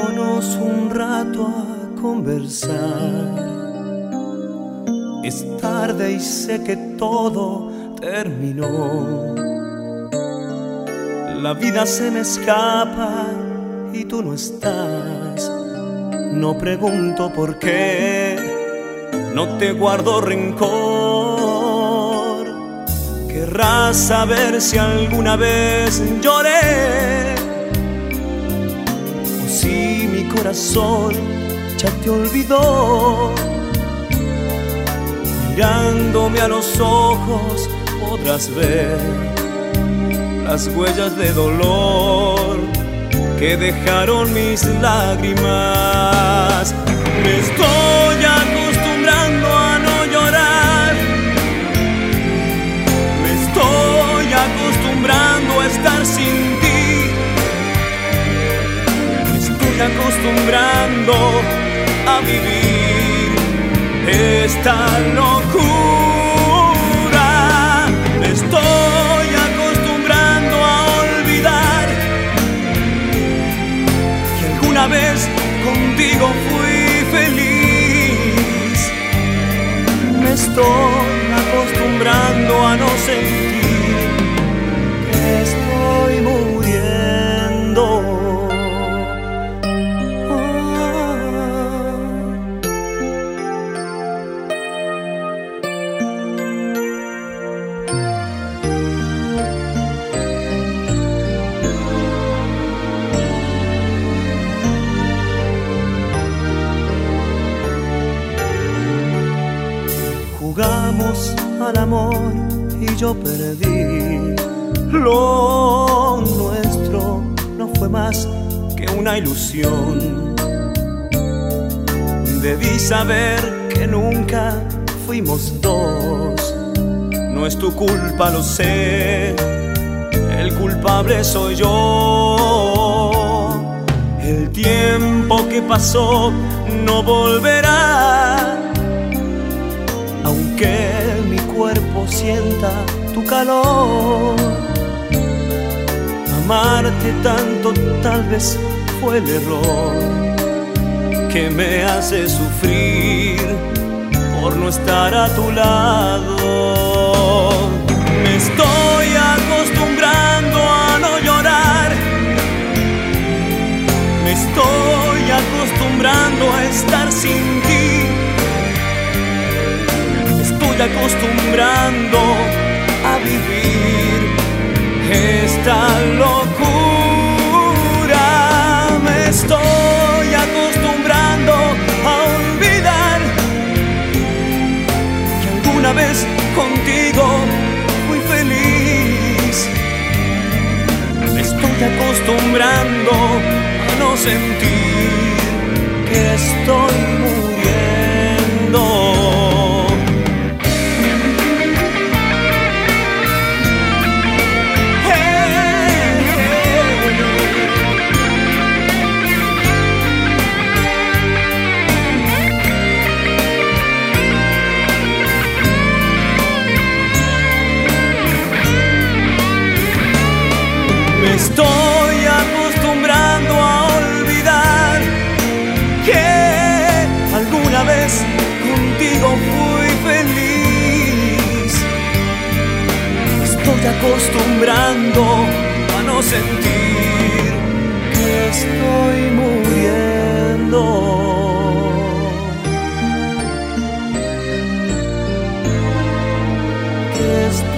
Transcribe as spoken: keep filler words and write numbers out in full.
Juntémonos un rato a conversar. Es tarde y sé que todo terminó. La vida se me escapa y tú no estás. No pregunto por qué, no te guardo rencor. Querrás saber si alguna vez lloré, o si mi corazón ya te olvidó. Mirándome a los ojos podrás ver las huellas de dolor que dejaron mis lágrimas. Me estoy acostumbrando a no llorar, me estoy acostumbrando a estar sin ti, me estoy acostumbrando a vivir esta locura. Me estoy acostumbrando a olvidar que alguna vez contigo fui feliz. Me estoy acostumbrando a no sentir que estoy muriendo. Jugamos al amor y yo perdí. Lo nuestro no fue más que una ilusión. Debí saber que nunca fuimos dos. No es tu culpa, lo sé, el culpable soy yo. El tiempo que pasó no volverá, aunque mi cuerpo sienta tu calor. Amarte tanto tal vez fue el error que me hace sufrir por no estar a tu lado. Me estoy acostumbrando a no llorar, me estoy acostumbrando a estar sin ti, estoy acostumbrando a vivir esta locura. Me estoy acostumbrando a olvidar que alguna vez contigo fui feliz. Me estoy acostumbrando a no sentir que estoy muriendo. Me estoy acostumbrando a olvidar que alguna vez contigo fui feliz. Me estoy acostumbrando a no sentir que estoy muriendo. Que estoy